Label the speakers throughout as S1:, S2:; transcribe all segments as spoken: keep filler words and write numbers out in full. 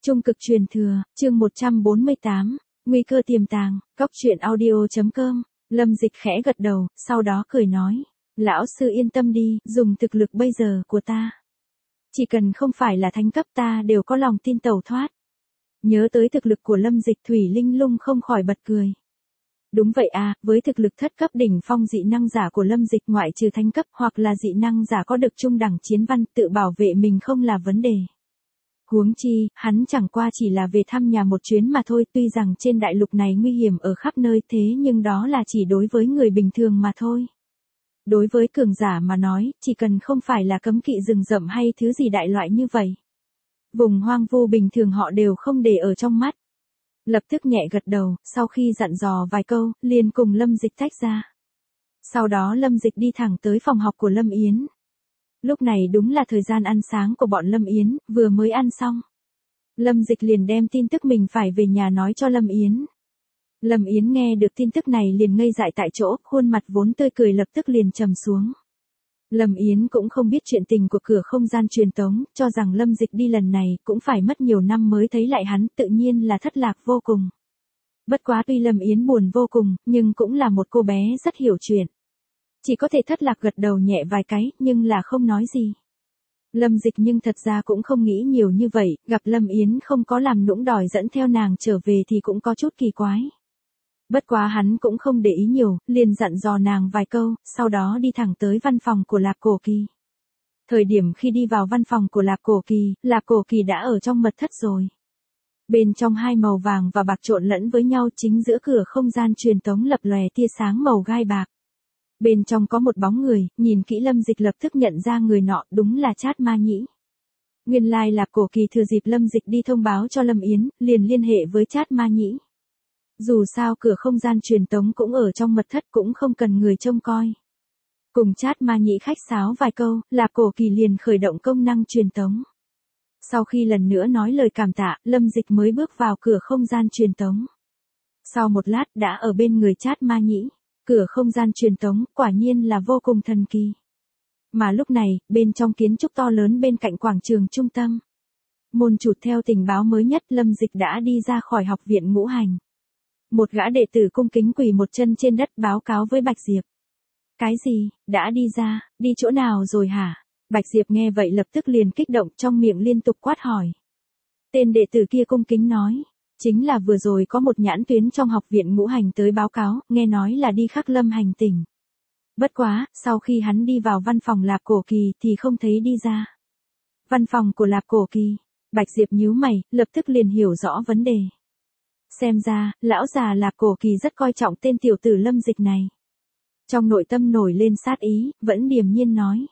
S1: Trung cực truyền thừa, chương một trăm bốn mươi tám, nguy cơ tiềm tàng, góc truyện audio chấm com. Lâm Dịch khẽ gật đầu, sau đó cười nói, lão sư yên tâm đi, dùng thực lực bây giờ của ta. Chỉ cần không phải là thánh cấp ta đều có lòng tin tẩu thoát. Nhớ tới thực lực của Lâm Dịch, Thủy Linh Lung không khỏi bật cười. Đúng vậy à, với thực lực thất cấp đỉnh phong dị năng giả của Lâm Dịch, ngoại trừ thánh cấp hoặc là dị năng giả có được trung đẳng chiến văn, tự bảo vệ mình không là vấn đề. Huống chi, hắn chẳng qua chỉ là về thăm nhà một chuyến mà thôi, tuy rằng trên đại lục này nguy hiểm ở khắp nơi, thế nhưng đó là chỉ đối với người bình thường mà thôi. Đối với cường giả mà nói, chỉ cần không phải là cấm kỵ rừng rậm hay thứ gì đại loại như vậy. Vùng hoang vu bình thường họ đều không để ở trong mắt. Lập tức nhẹ gật đầu, sau khi dặn dò vài câu, liền cùng Lâm Dịch tách ra. Sau đó Lâm Dịch đi thẳng tới phòng học của Lâm Yến. Lúc này đúng là thời gian ăn sáng của bọn Lâm Yến, vừa mới ăn xong. Lâm Dịch liền đem tin tức mình phải về nhà nói cho Lâm Yến. Lâm Yến nghe được tin tức này liền ngây dại tại chỗ, khuôn mặt vốn tươi cười lập tức liền trầm xuống. Lâm Yến cũng không biết chuyện tình của cửa không gian truyền tống, cho rằng Lâm Dịch đi lần này cũng phải mất nhiều năm mới thấy lại hắn, tự nhiên là thất lạc vô cùng. Bất quá tuy Lâm Yến buồn vô cùng, nhưng cũng là một cô bé rất hiểu chuyện. Chỉ có thể thất lạc gật đầu nhẹ vài cái, nhưng là không nói gì. Lâm Dịch nhưng thật ra cũng không nghĩ nhiều như vậy, gặp Lâm Yến không có làm nũng đòi dẫn theo nàng trở về thì cũng có chút kỳ quái. Bất quá hắn cũng không để ý nhiều, liền dặn dò nàng vài câu, sau đó đi thẳng tới văn phòng của Lạp Cổ Kỳ. Thời điểm khi đi vào văn phòng của Lạp Cổ Kỳ, Lạp Cổ Kỳ đã ở trong mật thất rồi. Bên trong hai màu vàng và bạc trộn lẫn với nhau, chính giữa cửa không gian truyền tống lập lòe tia sáng màu gai bạc. Bên trong có một bóng người, nhìn kỹ Lâm Dịch lập tức nhận ra người nọ đúng là Trát Ma Nhĩ. Nguyên lai Lạp Cổ Kỳ thừa dịp Lâm Dịch đi thông báo cho Lâm Yến, liền liên hệ với Trát Ma Nhĩ. Dù sao cửa không gian truyền tống cũng ở trong mật thất, cũng không cần người trông coi. Cùng Trát Ma Nhĩ khách sáo vài câu, Lạp Cổ Kỳ liền khởi động công năng truyền tống. Sau khi lần nữa nói lời cảm tạ, Lâm Dịch mới bước vào cửa không gian truyền tống. Sau một lát đã ở bên người Trát Ma Nhĩ. Cửa không gian truyền tống quả nhiên là vô cùng thần kỳ. Mà lúc này, bên trong kiến trúc to lớn bên cạnh quảng trường trung tâm. Môn chủ theo tình báo mới nhất, Lâm Dịch đã đi ra khỏi học viện ngũ hành. Một gã đệ tử cung kính quỳ một chân trên đất báo cáo với Bạch Diệp. Cái gì, đã đi ra, đi chỗ nào rồi hả? Bạch Diệp nghe vậy lập tức liền kích động, trong miệng liên tục quát hỏi. Tên đệ tử kia cung kính nói. Chính là vừa rồi có một nhãn tuyến trong học viện ngũ hành tới báo cáo, nghe nói là đi Khắc Lâm hành tỉnh. Bất quá, sau khi hắn đi vào văn phòng Lạp Cổ Kỳ thì không thấy đi ra. Văn phòng của Lạp Cổ Kỳ, Bạch Diệp nhíu mày, lập tức liền hiểu rõ vấn đề. Xem ra, lão già Lạp Cổ Kỳ rất coi trọng tên tiểu tử Lâm Dịch này. Trong nội tâm nổi lên sát ý, vẫn điềm nhiên nói.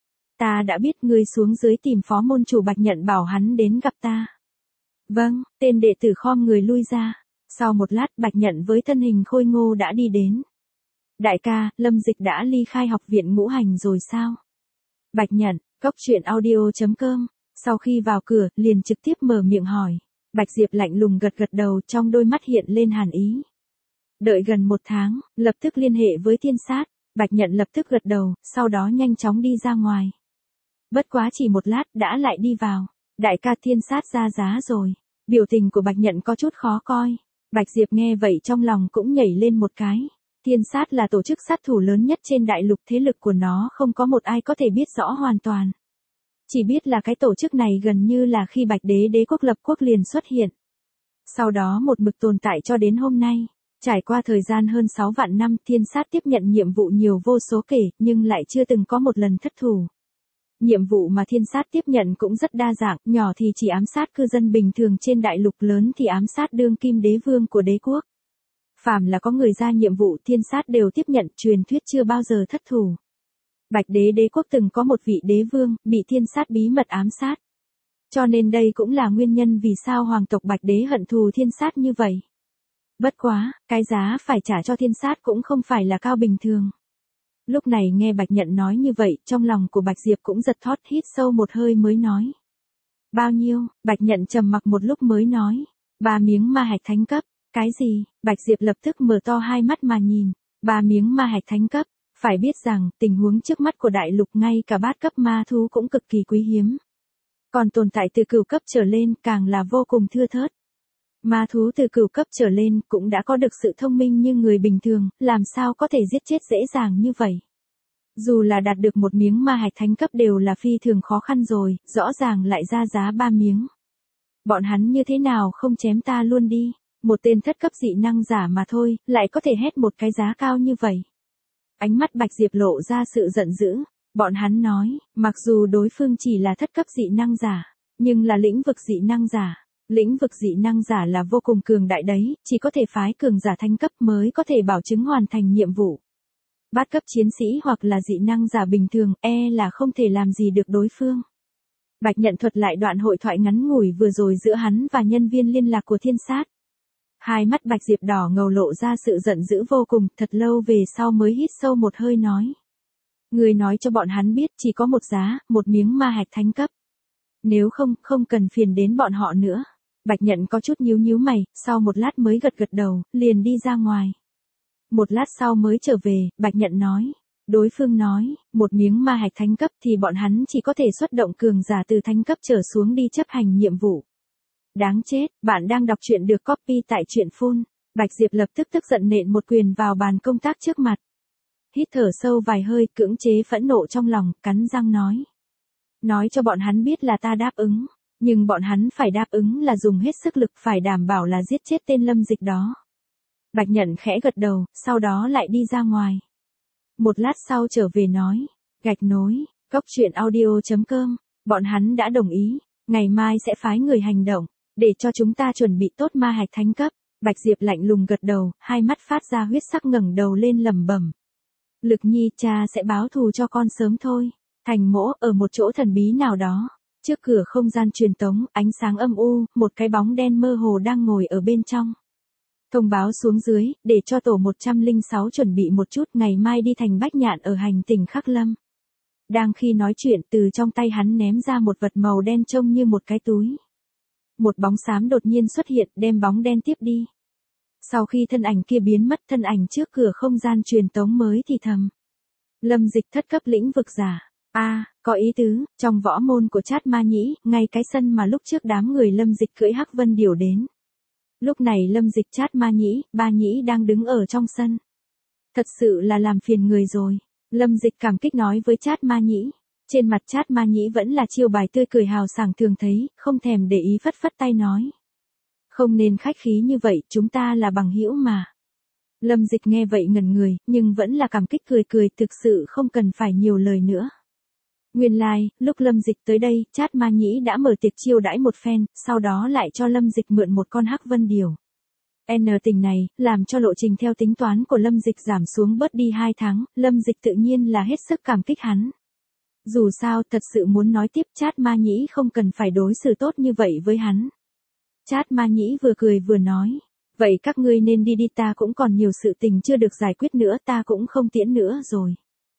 S1: Ta đã biết, ngươi xuống dưới tìm phó môn chủ Bạch Nhận bảo hắn đến gặp ta. Vâng, tên đệ tử khom người lui ra. Sau một lát, Bạch Nhận với thân hình khôi ngô đã đi đến. Đại ca, Lâm Dịch đã ly khai học viện ngũ hành rồi sao? Bạch Nhận, góc truyện audio chấm com. Sau khi vào cửa, liền trực tiếp mở miệng hỏi. Bạch Diệp lạnh lùng gật gật đầu, trong đôi mắt hiện lên hàn ý. Đợi gần một tháng, lập tức liên hệ với Thiên Sát. Bạch Nhận lập tức gật đầu, sau đó nhanh chóng đi ra ngoài. Bất quá chỉ một lát đã lại đi vào. Đại ca, Thiên Sát ra giá rồi. Biểu tình của Bạch Nhận có chút khó coi. Bạch Diệp nghe vậy trong lòng cũng nhảy lên một cái. Thiên Sát là tổ chức sát thủ lớn nhất trên đại lục, thế lực của nó không có một ai có thể biết rõ hoàn toàn. Chỉ biết là cái tổ chức này gần như là khi Bạch Đế đế quốc lập quốc liền xuất hiện. Sau đó một mực tồn tại cho đến hôm nay. Trải qua thời gian hơn sáu vạn năm, Thiên Sát tiếp nhận nhiệm vụ nhiều vô số kể, nhưng lại chưa từng có một lần thất thủ. Nhiệm vụ mà Thiên Sát tiếp nhận cũng rất đa dạng, nhỏ thì chỉ ám sát cư dân bình thường trên đại lục, lớn thì ám sát đương kim đế vương của đế quốc. Phàm là có người ra nhiệm vụ, Thiên Sát đều tiếp nhận, truyền thuyết chưa bao giờ thất thủ. Bạch Đế đế quốc từng có một vị đế vương, bị Thiên Sát bí mật ám sát. Cho nên đây cũng là nguyên nhân vì sao hoàng tộc Bạch Đế hận thù Thiên Sát như vậy. Bất quá, cái giá phải trả cho Thiên Sát cũng không phải là cao bình thường. Lúc này nghe Bạch Nhận nói như vậy, trong lòng của Bạch Diệp cũng giật thót, hít sâu một hơi mới nói. Bao nhiêu? Bạch Nhận trầm mặc một lúc mới nói. Ba miếng ma hạch thánh cấp. Cái gì? Bạch Diệp lập tức mở to hai mắt mà nhìn. Ba miếng ma hạch thánh cấp. Phải biết rằng, tình huống trước mắt của đại lục ngay cả bát cấp ma thú cũng cực kỳ quý hiếm. Còn tồn tại từ cửu cấp trở lên càng là vô cùng thưa thớt. Ma thú từ cửu cấp trở lên cũng đã có được sự thông minh như người bình thường, làm sao có thể giết chết dễ dàng như vậy. Dù là đạt được một miếng ma hạch thánh cấp đều là phi thường khó khăn rồi, rõ ràng lại ra giá ba miếng. Bọn hắn như thế nào không chém ta luôn đi, một tên thất cấp dị năng giả mà thôi, lại có thể hét một cái giá cao như vậy. Ánh mắt Bạch Diệp lộ ra sự giận dữ, bọn hắn nói, mặc dù đối phương chỉ là thất cấp dị năng giả, nhưng là lĩnh vực dị năng giả. Lĩnh vực dị năng giả là vô cùng cường đại đấy, chỉ có thể phái cường giả thánh cấp mới có thể bảo chứng hoàn thành nhiệm vụ. Bát cấp chiến sĩ hoặc là dị năng giả bình thường e là không thể làm gì được đối phương. Bạch Nhận thuật lại đoạn hội thoại ngắn ngủi vừa rồi giữa hắn và nhân viên liên lạc của Thiên Sát. Hai mắt Bạch Diệp đỏ ngầu lộ ra sự giận dữ vô cùng, thật lâu về sau mới hít sâu một hơi nói. Người nói cho bọn hắn biết chỉ có một giá, một miếng ma hạch thánh cấp. Nếu không, không cần phiền đến bọn họ nữa. Bạch Nhận có chút nhíu nhíu mày, sau một lát mới gật gật đầu, liền đi ra ngoài. Một lát sau mới trở về, Bạch Nhận nói. Đối phương nói, một miếng ma hạch thánh cấp thì bọn hắn chỉ có thể xuất động cường giả từ thánh cấp trở xuống đi chấp hành nhiệm vụ. Đáng chết, bạn đang đọc truyện được copy tại truyện phun. Bạch Diệp lập tức tức giận nện một quyền vào bàn công tác trước mặt. Hít thở sâu vài hơi, cưỡng chế phẫn nộ trong lòng, cắn răng nói. Nói cho bọn hắn biết là ta đáp ứng. Nhưng bọn hắn phải đáp ứng là dùng hết sức lực phải đảm bảo là giết chết tên Lâm Dịch đó. Bạch Nhận khẽ gật đầu, sau đó lại đi ra ngoài. Một lát sau trở về nói, gạch nối, cốc truyện audio chấm com, bọn hắn đã đồng ý, ngày mai sẽ phái người hành động, để cho chúng ta chuẩn bị tốt ma hạch thánh cấp. Bạch Diệp lạnh lùng gật đầu, hai mắt phát ra huyết sắc ngẩng đầu lên lẩm bẩm. Lực Nhi, cha sẽ báo thù cho con sớm thôi. Thành Mỗ ở một chỗ thần bí nào đó. Trước cửa không gian truyền tống, ánh sáng âm u, một cái bóng đen mơ hồ đang ngồi ở bên trong. Thông báo xuống dưới, để cho tổ một trăm lẻ sáu chuẩn bị một chút, ngày mai đi thành Bách Nhạn ở hành tỉnh Khắc Lâm. Đang khi nói chuyện, từ trong tay hắn ném ra một vật màu đen trông như một cái túi. Một bóng xám đột nhiên xuất hiện, đem bóng đen tiếp đi. Sau khi thân ảnh kia biến mất, thân ảnh trước cửa không gian truyền tống mới thì thầm. Lâm Dịch thất cấp lĩnh vực giả. A, à, có ý tứ, trong võ môn của Trát Ma Nhĩ, ngay cái sân mà lúc trước đám người Lâm Dịch cưỡi Hắc Vân Điểu đến. Lúc này Lâm Dịch, Trát Ma Nhĩ, Ba Nhĩ đang đứng ở trong sân. Thật sự là làm phiền người rồi. Lâm Dịch cảm kích nói với Trát Ma Nhĩ. Trên mặt Trát Ma Nhĩ vẫn là chiêu bài tươi cười hào sảng thường thấy, không thèm để ý phất phất tay nói. Không nên khách khí như vậy, chúng ta là bằng hữu mà. Lâm Dịch nghe vậy ngẩn người, nhưng vẫn là cảm kích cười cười, thực sự không cần phải nhiều lời nữa. Nguyên lai, like, lúc Lâm Dịch tới đây, Trát Ma Nhĩ đã mở tiệc chiêu đãi một phen, sau đó lại cho Lâm Dịch mượn một con Hắc Vân Điểu. N tình này, làm cho lộ trình theo tính toán của Lâm Dịch giảm xuống bớt đi hai tháng, Lâm Dịch tự nhiên là hết sức cảm kích hắn. Dù sao, thật sự muốn nói tiếp, Trát Ma Nhĩ không cần phải đối xử tốt như vậy với hắn. Trát Ma Nhĩ vừa cười vừa nói, vậy các ngươi nên đi đi, ta cũng còn nhiều sự tình chưa được giải quyết nữa, ta cũng không tiễn nữa rồi.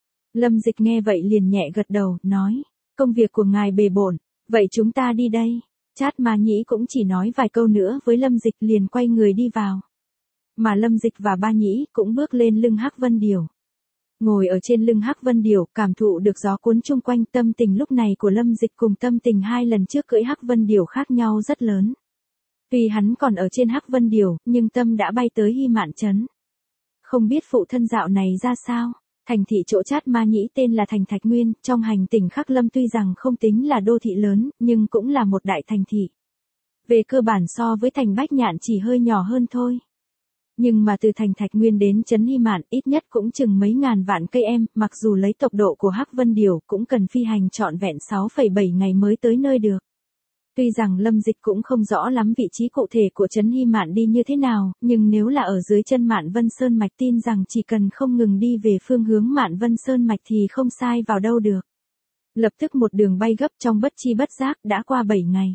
S1: Lâm Dịch nghe vậy liền nhẹ gật đầu, nói, công việc của ngài bề bộn, vậy chúng ta đi đây. Trát Ma Nhĩ cũng chỉ nói vài câu nữa với Lâm Dịch liền quay người đi vào. Mà Lâm Dịch và Ba Nhĩ cũng bước lên lưng Hắc Vân Điểu. Ngồi ở trên lưng Hắc Vân Điểu, cảm thụ được gió cuốn chung quanh, tâm tình lúc này của Lâm Dịch cùng tâm tình hai lần trước cưỡi Hắc Vân Điểu khác nhau rất lớn. Tuy hắn còn ở trên Hắc Vân Điểu, nhưng tâm đã bay tới Hy Mạn Trấn. Không biết phụ thân dạo này ra sao? Thành thị chỗ Trát Ma Nhĩ tên là thành Thạch Nguyên, trong hành tỉnh Khắc Lâm tuy rằng không tính là đô thị lớn, nhưng cũng là một đại thành thị. Về cơ bản so với thành Bách Nhạn chỉ hơi nhỏ hơn thôi. Nhưng mà từ thành Thạch Nguyên đến trấn Hy Mạn ít nhất cũng chừng mấy ngàn vạn cây em, mặc dù lấy tốc độ của Hắc Vân Điểu cũng cần phi hành trọn vẹn sáu phẩy bảy ngày mới tới nơi được. Tuy rằng Lâm Dịch cũng không rõ lắm vị trí cụ thể của trấn Hy Mạn đi như thế nào, nhưng nếu là ở dưới chân Mạn Vân Sơn Mạch tin rằng chỉ cần không ngừng đi về phương hướng Mạn Vân Sơn Mạch thì không sai vào đâu được. Lập tức một đường bay gấp, trong bất chi bất giác đã qua bảy ngày.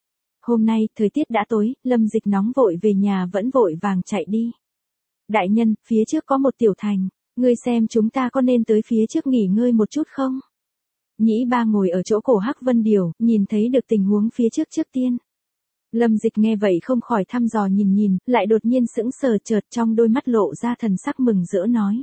S1: Hôm nay, thời tiết đã tối, Lâm Dịch nóng vội về nhà vẫn vội vàng chạy đi. Đại nhân, phía trước có một tiểu thành, ngươi xem chúng ta có nên tới phía trước nghỉ ngơi một chút không? Nhĩ Ba ngồi ở chỗ cổ Hắc Vân Điểu, nhìn thấy được tình huống phía trước trước tiên. Lâm Dịch nghe vậy không khỏi thăm dò nhìn nhìn, lại đột nhiên sững sờ, chợt trong đôi mắt lộ ra thần sắc mừng rỡ nói.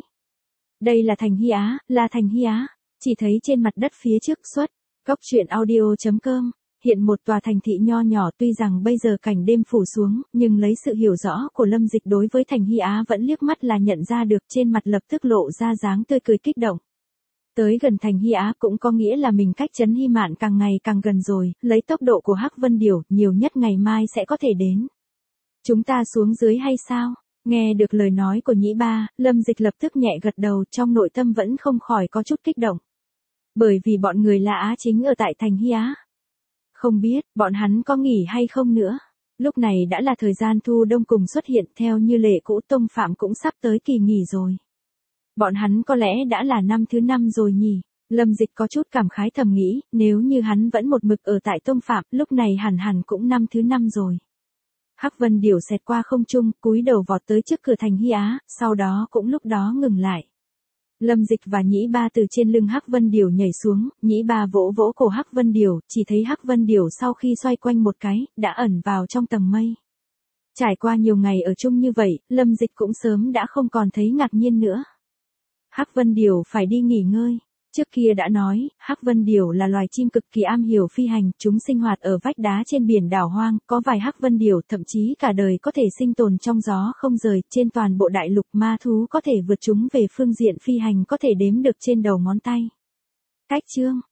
S1: Đây là thành Hy Á, là thành Hy Á, chỉ thấy trên mặt đất phía trước xuất, cốc truyện audio chấm com. hiện một tòa thành thị nho nhỏ tuy rằng bây giờ cảnh đêm phủ xuống, nhưng lấy sự hiểu rõ của Lâm Dịch đối với thành Hy Á vẫn liếc mắt là nhận ra được, trên mặt lập tức lộ ra dáng tươi cười kích động. Tới gần thành Hy Á cũng có nghĩa là mình cách trấn Hy Mạn càng ngày càng gần rồi, lấy tốc độ của Hắc Vân Điểu, nhiều nhất ngày mai sẽ có thể đến. Chúng ta xuống dưới hay sao? Nghe được lời nói của Nhĩ Ba, Lâm Dịch lập tức nhẹ gật đầu, trong nội tâm vẫn không khỏi có chút kích động. Bởi vì bọn người La Á chính ở tại thành Hy Á. Không biết, bọn hắn có nghỉ hay không nữa. Lúc này đã là thời gian thu đông cùng xuất hiện, theo như lệ cũ tông phạm cũng sắp tới kỳ nghỉ rồi. Bọn hắn có lẽ đã là năm thứ năm rồi nhỉ. Lâm Dịch có chút cảm khái thầm nghĩ, nếu như hắn vẫn một mực ở tại tông phạm, lúc này hẳn hẳn cũng năm thứ năm rồi. Hắc Vân Điểu xẹt qua không trung, cúi đầu vọt tới trước cửa thành Hy Á, sau đó cũng lúc đó ngừng lại. Lâm Dịch và Nhĩ Ba từ trên lưng Hắc Vân Điểu nhảy xuống, Nhĩ Ba vỗ vỗ cổ Hắc Vân Điểu, chỉ thấy Hắc Vân Điểu sau khi xoay quanh một cái, đã ẩn vào trong tầng mây. Trải qua nhiều ngày ở chung như vậy, Lâm Dịch cũng sớm đã không còn thấy ngạc nhiên nữa. Hắc Vân Điểu phải đi nghỉ ngơi. Trước kia đã nói, Hắc Vân Điểu là loài chim cực kỳ am hiểu phi hành, chúng sinh hoạt ở vách đá trên biển đảo hoang, có vài Hắc Vân Điểu thậm chí cả đời có thể sinh tồn trong gió không rời, trên toàn bộ đại lục ma thú có thể vượt chúng về phương diện phi hành có thể đếm được trên đầu ngón tay. Cách chương